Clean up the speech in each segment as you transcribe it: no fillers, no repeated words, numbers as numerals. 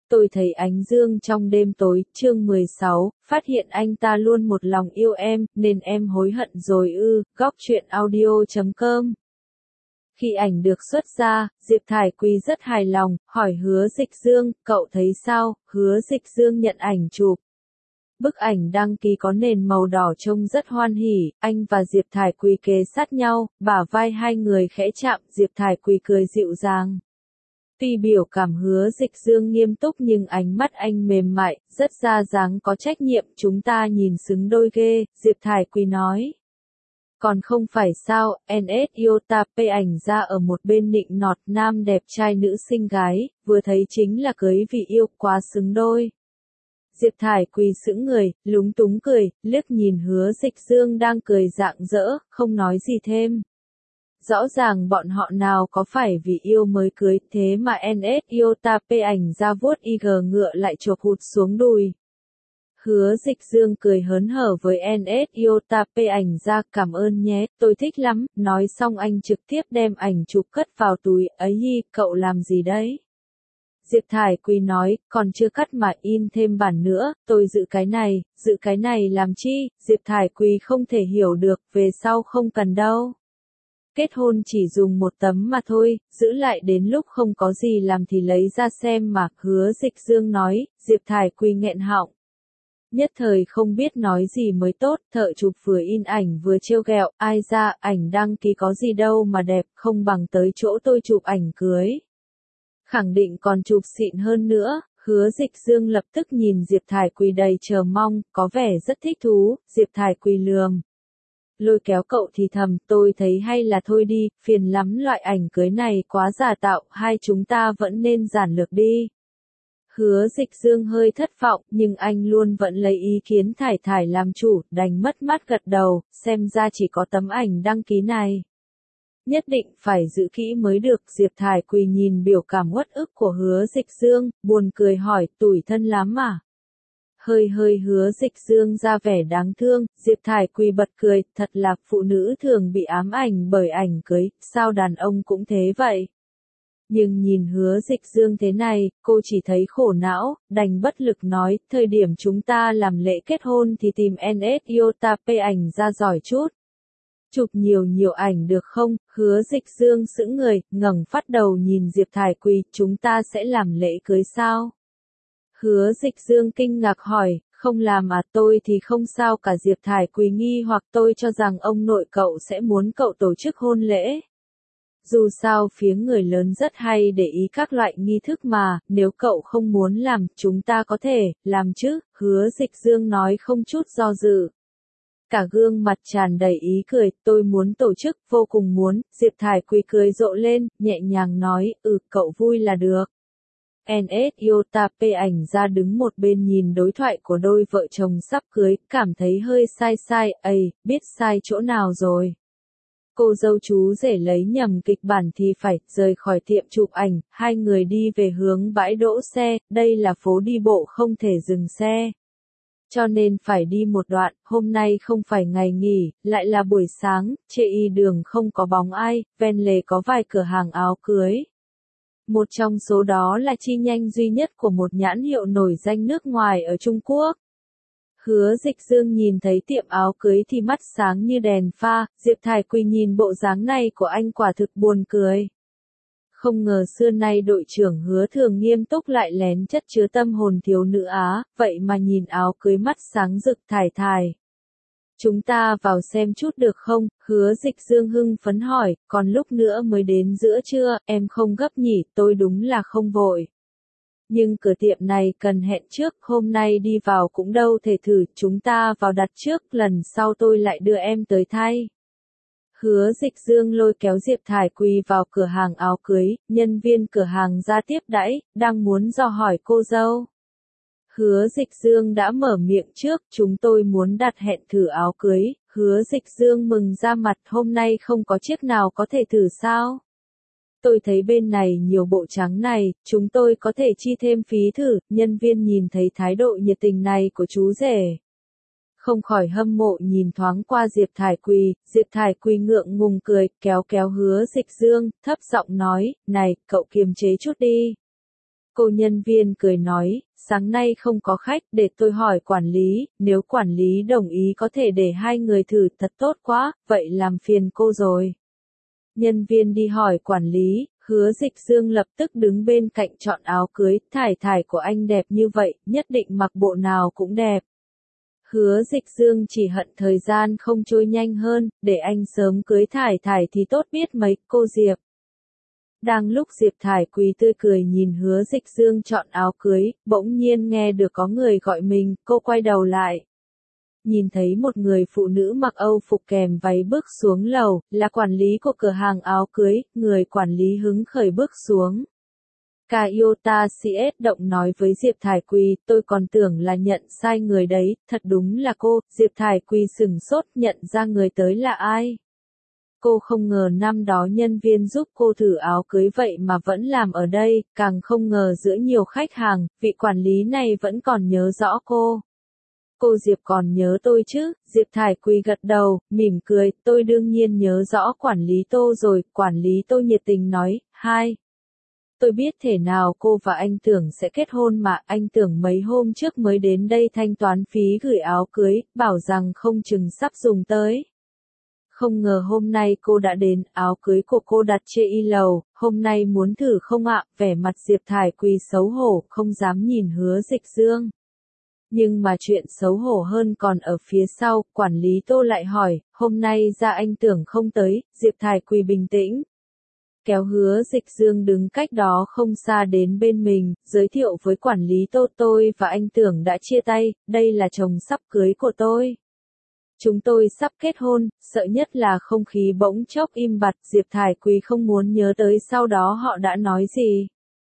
Tôi thấy ánh dương trong đêm tối, chương 16, phát hiện anh ta luôn một lòng yêu em, nên em hối hận rồi ư, góc truyện audio.com. Khi ảnh được xuất ra, Diệp Thải Quỳ rất hài lòng, hỏi Hứa Dịch Dương, cậu thấy sao? Hứa Dịch Dương nhận ảnh chụp. Bức ảnh đăng ký có nền màu đỏ trông rất hoan hỉ, anh và Diệp Thải Quỳ kề sát nhau, bả vai hai người khẽ chạm, Diệp Thải Quỳ cười dịu dàng. Tuy biểu cảm Hứa Dịch Dương nghiêm túc nhưng ánh mắt anh mềm mại, rất ra dáng có trách nhiệm, chúng ta nhìn xứng đôi ghê, Diệp Thải Quỳ nói. Còn không phải sao, NS Iota P ảnh ra ở một bên nịnh nọt nam đẹp trai nữ xinh gái, vừa thấy chính là cưới vì yêu, quá xứng đôi. Diệp Thải Quỳ sững người, lúng túng cười, liếc nhìn Hứa Dịch Dương đang cười rạng rỡ, không nói gì thêm. Rõ ràng bọn họ nào có phải vì yêu mới cưới, thế mà NS Iota P ảnh ra vuốt IG ngựa lại chộp hụt xuống đùi. Hứa Dịch Dương cười hớn hở với NS Iota P ảnh ra, cảm ơn nhé, tôi thích lắm, nói xong anh trực tiếp đem ảnh chụp cất vào túi, ấy hi, cậu làm gì đấy? Diệp Thải Quỳ nói, còn chưa cắt mà in thêm bản nữa, tôi giữ cái này làm chi? Diệp Thải Quỳ không thể hiểu được, về sau không cần đâu. Kết hôn chỉ dùng một tấm mà thôi, giữ lại đến lúc không có gì làm thì lấy ra xem mà, Hứa Dịch Dương nói, Diệp Thải Quỳ nghẹn họng. Nhất thời không biết nói gì mới tốt, thợ chụp vừa in ảnh vừa trêu ghẹo, ai ra, ảnh đăng ký có gì đâu mà đẹp, không bằng tới chỗ tôi chụp ảnh cưới. Khẳng định còn chụp xịn hơn nữa, Hứa Dịch Dương lập tức nhìn Diệp Thải Quỳ đầy chờ mong, có vẻ rất thích thú, Diệp Thải Quỳ lườm. Lôi kéo cậu thì thầm, tôi thấy hay là thôi đi, phiền lắm loại ảnh cưới này quá giả tạo, hai chúng ta vẫn nên giản lược đi. Hứa Dịch Dương hơi thất vọng, nhưng anh luôn vẫn lấy ý kiến Thải Thải làm chủ, đành mất mát gật đầu, xem ra chỉ có tấm ảnh đăng ký này. Nhất định phải giữ kỹ mới được, Diệp Thải Quỳ nhìn biểu cảm uất ức của Hứa Dịch Dương, buồn cười hỏi, tủi thân lắm à? Hơi Hứa Dịch Dương ra vẻ đáng thương, Diệp Thải Quỳ bật cười, thật là phụ nữ thường bị ám ảnh bởi ảnh cưới, sao đàn ông cũng thế vậy? Nhưng nhìn Hứa Dịch Dương thế này, cô chỉ thấy khổ não, đành bất lực nói, thời điểm chúng ta làm lễ kết hôn thì tìm NS Iota P ảnh ra giỏi chút. Chụp nhiều ảnh được không? Hứa Dịch Dương sững người, ngẩng phát đầu nhìn Diệp Thải Quỳ, chúng ta sẽ làm lễ cưới sao? Hứa Dịch Dương kinh ngạc hỏi, không làm à, tôi thì không sao cả, Diệp Thải Quỳ nghi hoặc, tôi cho rằng ông nội cậu sẽ muốn cậu tổ chức hôn lễ. Dù sao phía người lớn rất hay để ý các loại nghi thức mà, nếu cậu không muốn làm, chúng ta có thể làm chứ, Hứa Dịch Dương nói không chút do dự. Cả gương mặt tràn đầy ý cười, tôi muốn tổ chức, vô cùng muốn, Diệp Thải Quỳ cười rộ lên, nhẹ nhàng nói, cậu vui là được. NS Iota P ảnh ra đứng một bên nhìn đối thoại của đôi vợ chồng sắp cưới, cảm thấy hơi sai, biết sai chỗ nào rồi. Cô dâu chú rể lấy nhầm kịch bản thì phải rời khỏi tiệm chụp ảnh, hai người đi về hướng bãi đỗ xe, đây là phố đi bộ không thể dừng xe. Cho nên phải đi một đoạn, hôm nay không phải ngày nghỉ, lại là buổi sáng, chê y đường không có bóng ai, ven lề có vài cửa hàng áo cưới. Một trong số đó là chi nhánh duy nhất của một nhãn hiệu nổi danh nước ngoài ở Trung Quốc. Hứa Dịch Dương nhìn thấy tiệm áo cưới thì mắt sáng như đèn pha, Diệp Thải Quỳ nhìn bộ dáng này của anh quả thực buồn cười. Không ngờ xưa nay đội trưởng Hứa thường nghiêm túc lại lén chất chứa tâm hồn thiếu nữ Á, vậy mà nhìn áo cưới mắt sáng rực. Thải. Chúng ta vào xem chút được không? Hứa Dịch Dương hưng phấn hỏi, còn lúc nữa mới đến giữa trưa, em không gấp nhỉ, tôi đúng là không vội. Nhưng cửa tiệm này cần hẹn trước, hôm nay đi vào cũng đâu thể thử, chúng ta vào đặt trước, lần sau tôi lại đưa em tới thay. Hứa Dịch Dương lôi kéo Diệp Thải Quỳ vào cửa hàng áo cưới, nhân viên cửa hàng ra tiếp đãi, đang muốn dò hỏi cô dâu. Hứa Dịch Dương đã mở miệng trước, chúng tôi muốn đặt hẹn thử áo cưới, Hứa Dịch Dương mừng ra mặt, hôm nay không có chiếc nào có thể thử sao? Tôi thấy bên này nhiều bộ trắng này, chúng tôi có thể chi thêm phí thử, nhân viên nhìn thấy thái độ nhiệt tình này của chú rể. Không khỏi hâm mộ nhìn thoáng qua Diệp Thải Quỳ ngượng ngùng cười, kéo Hứa Dịch Dương, thấp giọng nói, này, cậu kiềm chế chút đi. Cô nhân viên cười nói, sáng nay không có khách, để tôi hỏi quản lý, nếu quản lý đồng ý có thể để hai người thử, thật tốt quá, vậy làm phiền cô rồi. Nhân viên đi hỏi quản lý, Hứa Dịch Dương lập tức đứng bên cạnh chọn áo cưới, thải thải của anh đẹp như vậy, nhất định mặc bộ nào cũng đẹp. Hứa Dịch Dương chỉ hận thời gian không trôi nhanh hơn, để anh sớm cưới thải thải thì tốt biết mấy, cô Diệp. Đang lúc Diệp Thải Quý tươi cười nhìn Hứa Dịch Dương chọn áo cưới, bỗng nhiên nghe được có người gọi mình, cô quay đầu lại. Nhìn thấy một người phụ nữ mặc Âu phục kèm váy bước xuống lầu, là quản lý của cửa hàng áo cưới, người quản lý hứng khởi bước xuống. Kayota CS động nói với Diệp Thải Quý, tôi còn tưởng là nhận sai người đấy, thật đúng là cô. Diệp Thải Quý sửng sốt nhận ra người tới là ai. Cô không ngờ năm đó nhân viên giúp cô thử áo cưới vậy mà vẫn làm ở đây, càng không ngờ giữa nhiều khách hàng, vị quản lý này vẫn còn nhớ rõ cô. Cô Diệp còn nhớ tôi chứ? Diệp Thải Quý gật đầu, mỉm cười, tôi đương nhiên nhớ rõ quản lý Tô rồi, quản lý Tô nhiệt tình nói, hai. Tôi biết thể nào cô và anh Tưởng sẽ kết hôn mà, anh Tưởng mấy hôm trước mới đến đây thanh toán phí gửi áo cưới, bảo rằng không chừng sắp dùng tới. Không ngờ hôm nay cô đã đến, áo cưới của cô đặt trên y lầu, hôm nay muốn thử không ạ? Vẻ mặt Diệp Thải Quý xấu hổ, không dám nhìn Hứa Dịch Dương. Nhưng mà chuyện xấu hổ hơn còn ở phía sau, quản lý Tô lại hỏi, hôm nay ra anh Tưởng không tới, Diệp Thải Quý bình tĩnh. Kéo Hứa Dịch Dương đứng cách đó không xa đến bên mình, giới thiệu với quản lý Tô, tôi và anh Tưởng đã chia tay, đây là chồng sắp cưới của tôi. Chúng tôi sắp kết hôn, sợ nhất là không khí bỗng chốc im bặt, Diệp Thải Quý không muốn nhớ tới sau đó họ đã nói gì.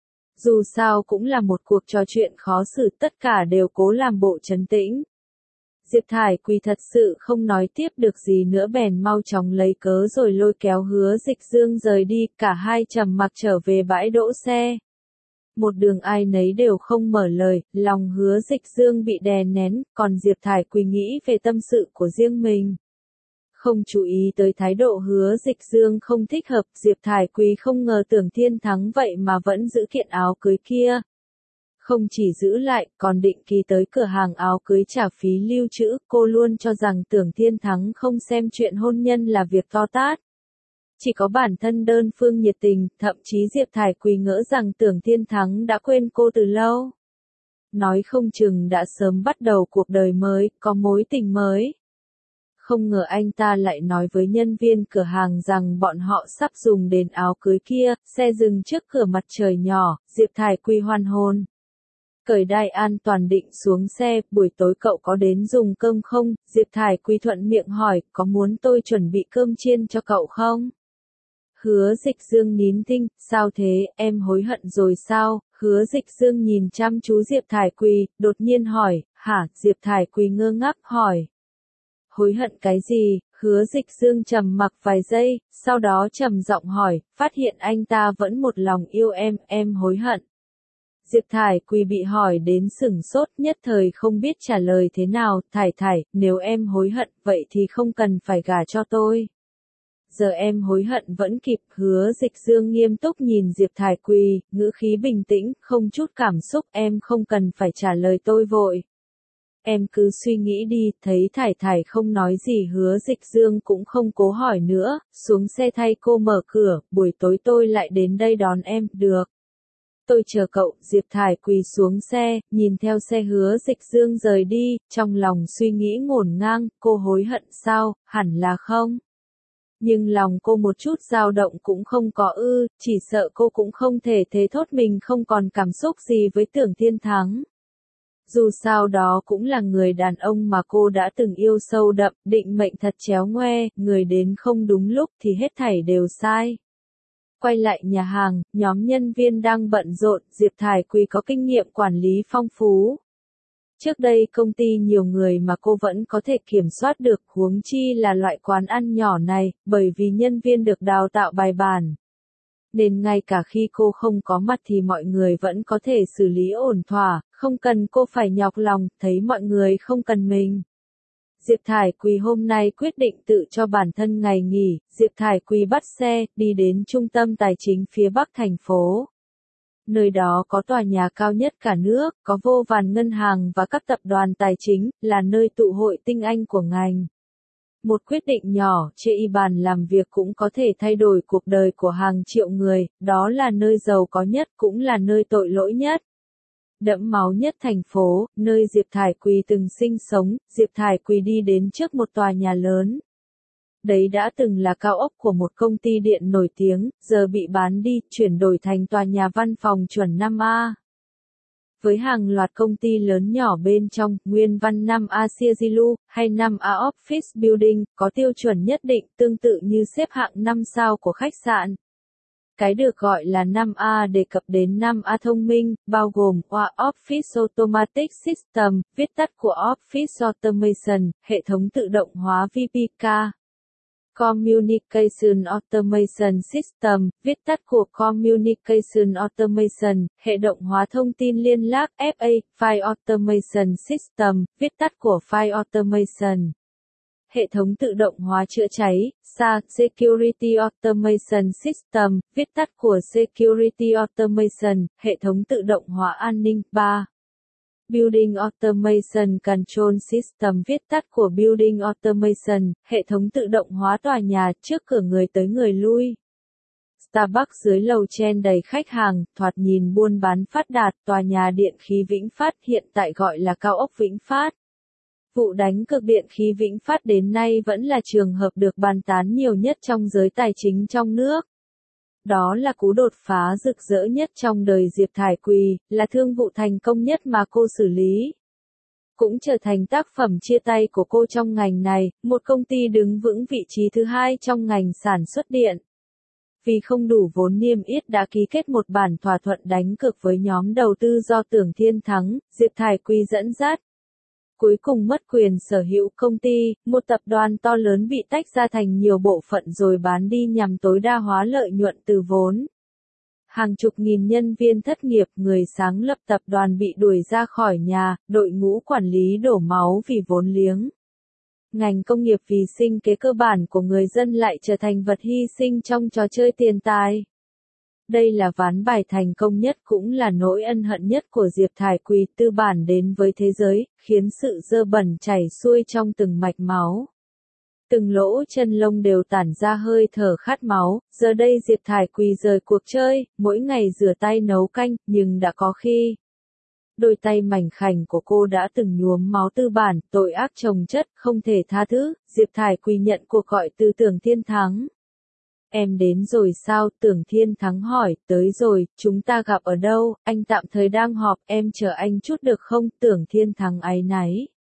Dù sao cũng là một cuộc trò chuyện khó xử, tất cả đều cố làm bộ trấn tĩnh. Diệp Thải Quý thật sự không nói tiếp được gì nữa bèn mau chóng lấy cớ rồi lôi kéo Hứa Dịch Dương rời đi, cả hai trầm mặc trở về bãi đỗ xe. Một đường ai nấy đều không mở lời, lòng Hứa Dịch Dương bị đè nén, còn Diệp Thải Quý nghĩ về tâm sự của riêng mình. Không chú ý tới thái độ Hứa Dịch Dương không thích hợp, Diệp Thải Quý không ngờ Tưởng Thiên Thắng vậy mà vẫn giữ kiện áo cưới kia. Không chỉ giữ lại, còn định kỳ tới cửa hàng áo cưới trả phí lưu trữ, cô luôn cho rằng Tưởng Thiên Thắng không xem chuyện hôn nhân là việc to tát. Chỉ có bản thân đơn phương nhiệt tình, thậm chí Diệp Thải Quý ngỡ rằng Tưởng Thiên Thắng đã quên cô từ lâu. Nói không chừng đã sớm bắt đầu cuộc đời mới, có mối tình mới. Không ngờ anh ta lại nói với nhân viên cửa hàng rằng bọn họ sắp dùng đến áo cưới kia, xe dừng trước cửa mặt trời nhỏ, Diệp Thải Quý hoàn hồn. Cởi đai an toàn định xuống xe, buổi tối cậu có đến dùng cơm không? Diệp Thải Quý thuận miệng hỏi, có muốn tôi chuẩn bị cơm chiên cho cậu không? Hứa Dịch Dương nín thinh, sao thế, em hối hận rồi sao? Hứa Dịch Dương nhìn chăm chú Diệp Thải Quý, đột nhiên hỏi, hả? Diệp Thải Quý ngơ ngác hỏi. Hối hận cái gì? Hứa Dịch Dương trầm mặc vài giây, sau đó trầm giọng hỏi, phát hiện anh ta vẫn một lòng yêu em hối hận. Diệp Thải Quý bị hỏi đến sửng sốt, nhất thời không biết trả lời thế nào, Thải Thải, nếu em hối hận, vậy thì không cần phải gả cho tôi. Giờ em hối hận vẫn kịp. Hứa Dịch Dương nghiêm túc nhìn Diệp Thải Quý, ngữ khí bình tĩnh, không chút cảm xúc, em không cần phải trả lời tôi vội. Em cứ suy nghĩ đi, thấy Thải Thải không nói gì Hứa Dịch Dương cũng không cố hỏi nữa, xuống xe thay cô mở cửa, buổi tối tôi lại đến đây đón em, được. Tôi chờ cậu. Diệp Thải Quý xuống xe, nhìn theo xe Hứa Dịch Dương rời đi, trong lòng suy nghĩ ngổn ngang, cô hối hận sao, hẳn là không. Nhưng lòng cô một chút dao động cũng không có chỉ sợ cô cũng không thể thế thốt mình không còn cảm xúc gì với Tưởng Thiên Thắng. Dù sao đó cũng là người đàn ông mà cô đã từng yêu sâu đậm, định mệnh thật chéo ngoe, người đến không đúng lúc thì hết thảy đều sai. Quay lại nhà hàng, nhóm nhân viên đang bận rộn, Diệp Thải Quý có kinh nghiệm quản lý phong phú. Trước đây công ty nhiều người mà cô vẫn có thể kiểm soát được, huống chi là loại quán ăn nhỏ này, bởi vì nhân viên được đào tạo bài bản. Nên ngay cả khi cô không có mặt thì mọi người vẫn có thể xử lý ổn thỏa, không cần cô phải nhọc lòng, thấy mọi người không cần mình. Diệp Thải Quý hôm nay quyết định tự cho bản thân ngày nghỉ, Diệp Thải Quý bắt xe, đi đến trung tâm tài chính phía Bắc thành phố. Nơi đó có tòa nhà cao nhất cả nước, có vô vàn ngân hàng và các tập đoàn tài chính, là nơi tụ hội tinh anh của ngành. Một quyết định nhỏ trên bàn làm việc cũng có thể thay đổi cuộc đời của hàng triệu người, đó là nơi giàu có nhất cũng là nơi tội lỗi nhất. Đẫm máu nhất thành phố, nơi Diệp Thải Quỳ từng sinh sống, Diệp Thải Quỳ đi đến trước một tòa nhà lớn. Đấy đã từng là cao ốc của một công ty điện nổi tiếng, giờ bị bán đi, chuyển đổi thành tòa nhà văn phòng chuẩn 5A. Với hàng loạt công ty lớn nhỏ bên trong, nguyên văn 5A Siêu hay 5A Office Building, có tiêu chuẩn nhất định, tương tự như xếp hạng 5 sao của khách sạn. Cái được gọi là 5A đề cập đến 5A thông minh, bao gồm Office Automatic System, viết tắt của Office Automation, hệ thống tự động hóa VPK. Communication Automation System, viết tắt của Communication Automation, hệ động hóa thông tin liên lạc FA, File Automation System, viết tắt của File Automation. Hệ thống tự động hóa chữa cháy, SA, Security Automation System, viết tắt của Security Automation, hệ thống tự động hóa an ninh, 3. Building Automation Control System, viết tắt của Building Automation, hệ thống tự động hóa tòa nhà, trước cửa người tới người lui. Starbucks dưới lầu trên đầy khách hàng, thoạt nhìn buôn bán phát đạt, tòa nhà điện khí Vĩnh Phát, hiện tại gọi là cao ốc Vĩnh Phát. Vụ đánh cược điện khí Vĩnh Phát đến nay vẫn là trường hợp được bàn tán nhiều nhất trong giới tài chính trong nước. Đó là cú đột phá rực rỡ nhất trong đời Diệp Thải Quỳ, là thương vụ thành công nhất mà cô xử lý. Cũng trở thành tác phẩm chia tay của cô trong ngành này, một công ty đứng vững vị trí thứ hai trong ngành sản xuất điện. Vì không đủ vốn niêm yết đã ký kết một bản thỏa thuận đánh cược với nhóm đầu tư do Tưởng Thiên Thắng, Diệp Thải Quỳ dẫn dắt. Cuối cùng mất quyền sở hữu công ty, một tập đoàn to lớn bị tách ra thành nhiều bộ phận rồi bán đi nhằm tối đa hóa lợi nhuận từ vốn. Hàng chục nghìn nhân viên thất nghiệp, người sáng lập tập đoàn bị đuổi ra khỏi nhà, đội ngũ quản lý đổ máu vì vốn liếng. Ngành công nghiệp vì sinh kế cơ bản của người dân lại trở thành vật hy sinh trong trò chơi tiền tài. Đây là ván bài thành công nhất cũng là nỗi ân hận nhất của Diệp Thải Quỳ, tư bản đến với thế giới, khiến sự dơ bẩn chảy xuôi trong từng mạch máu. Từng lỗ chân lông đều tản ra hơi thở khát máu, giờ đây Diệp Thải Quỳ rời cuộc chơi, mỗi ngày rửa tay nấu canh, nhưng đã có khi. Đôi tay mảnh khảnh của cô đã từng nhuốm máu tư bản, tội ác chồng chất, không thể tha thứ, Diệp Thải Quỳ nhận cuộc gọi từ Tưởng Thiên Thắng. Em đến rồi sao? Tưởng Thiên Thắng hỏi, tới rồi, chúng ta gặp ở đâu? Anh tạm thời đang họp, em chờ anh chút được không? Tưởng Thiên Thắng áy náy.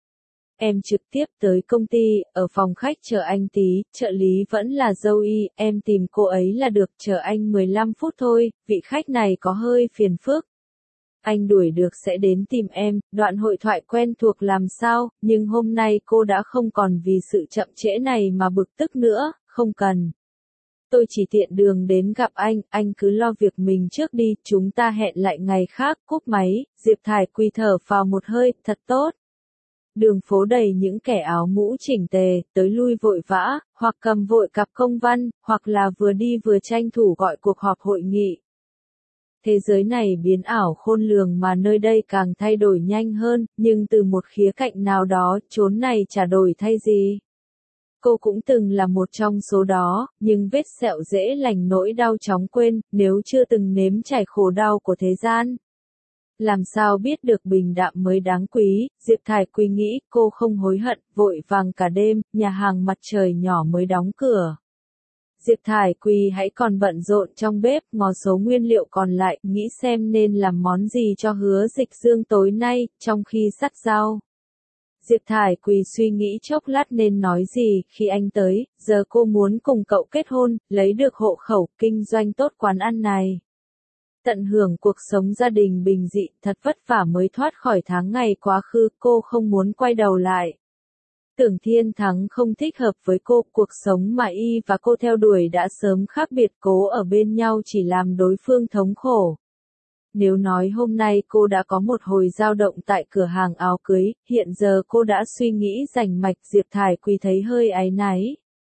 Em trực tiếp tới công ty, ở phòng khách chờ anh tí, trợ lý vẫn là Zoe, em tìm cô ấy là được, chờ anh 15 phút thôi, vị khách này có hơi phiền phức. Anh đuổi được sẽ đến tìm em, đoạn hội thoại quen thuộc làm sao, nhưng hôm nay cô đã không còn vì sự chậm trễ này mà bực tức nữa, không cần. Tôi chỉ tiện đường đến gặp anh cứ lo việc mình trước đi, chúng ta hẹn lại ngày khác, cúp máy, Diệp Thải Quỳ thở phào một hơi, thật tốt. Đường phố đầy những kẻ áo mũ chỉnh tề, tới lui vội vã, hoặc cầm vội cặp công văn, hoặc là vừa đi vừa tranh thủ gọi cuộc họp hội nghị. Thế giới này biến ảo khôn lường mà nơi đây càng thay đổi nhanh hơn, nhưng từ một khía cạnh nào đó, chốn này chả đổi thay gì. Cô cũng từng là một trong số đó, nhưng vết sẹo dễ lành nỗi đau chóng quên, nếu chưa từng nếm trải khổ đau của thế gian. Làm sao biết được bình đạm mới đáng quý, Diệp Thải Quỳ nghĩ, cô không hối hận, vội vàng cả đêm, nhà hàng Mặt Trời nhỏ mới đóng cửa. Diệp Thải Quỳ hãy còn bận rộn trong bếp, ngó số nguyên liệu còn lại, nghĩ xem nên làm món gì cho Hứa Dịch Dương tối nay, trong khi sắt rau. Diệp Thải Quỳ suy nghĩ chốc lát nên nói gì, khi anh tới, giờ cô muốn cùng cậu kết hôn, lấy được hộ khẩu, kinh doanh tốt quán ăn này. Tận hưởng cuộc sống gia đình bình dị, thật vất vả mới thoát khỏi tháng ngày quá khứ, cô không muốn quay đầu lại. Tưởng Thiên Thắng không thích hợp với cô, cuộc sống mà y và cô theo đuổi đã sớm khác biệt, cố ở bên nhau chỉ làm đối phương thống khổ. Nếu nói hôm nay cô đã có một hồi dao động tại cửa hàng áo cưới, hiện giờ cô đã suy nghĩ rành mạch, Diệp Thải Quỳ thấy hơi áy náy.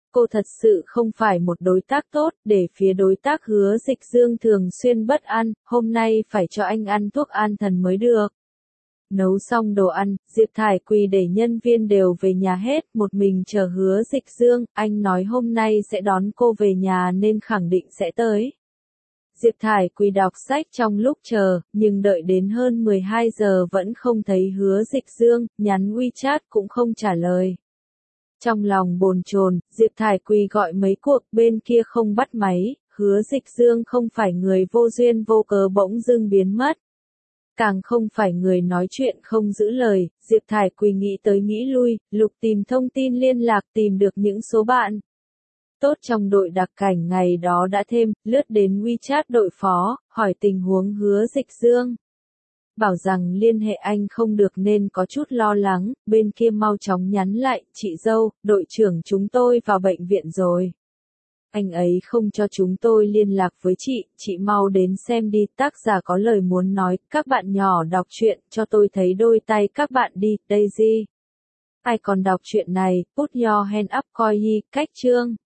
Cô thật sự không phải một đối tác tốt, để phía đối tác Hứa Dịch Dương thường xuyên bất an, hôm nay phải cho anh ăn thuốc an thần mới được. Nấu xong đồ ăn, Diệp Thải Quỳ để nhân viên đều về nhà hết, một mình chờ Hứa Dịch Dương, anh nói hôm nay sẽ đón cô về nhà nên khẳng định sẽ tới. Diệp Thải Quỳ đọc sách trong lúc chờ, nhưng đợi đến hơn 12 giờ vẫn không thấy Hứa Dịch Dương, nhắn WeChat cũng không trả lời. Trong lòng bồn chồn, Diệp Thải Quỳ gọi mấy cuộc, bên kia không bắt máy, Hứa Dịch Dương không phải người vô duyên vô cớ bỗng dưng biến mất. Càng không phải người nói chuyện không giữ lời, Diệp Thải Quỳ nghĩ tới nghĩ lui, lục tìm thông tin liên lạc tìm được những số bạn tốt trong đội đặc cảnh ngày đó đã thêm, lướt đến WeChat đội phó, hỏi tình huống Hứa Dịch Dương. Bảo rằng liên hệ anh không được nên có chút lo lắng, bên kia mau chóng nhắn lại, chị dâu, đội trưởng chúng tôi vào bệnh viện rồi. Anh ấy không cho chúng tôi liên lạc với chị mau đến xem đi, tác giả có lời muốn nói, các bạn nhỏ đọc truyện, cho tôi thấy đôi tay các bạn đi, Daisy. Ai còn đọc truyện này, put your hand up coi cách chương.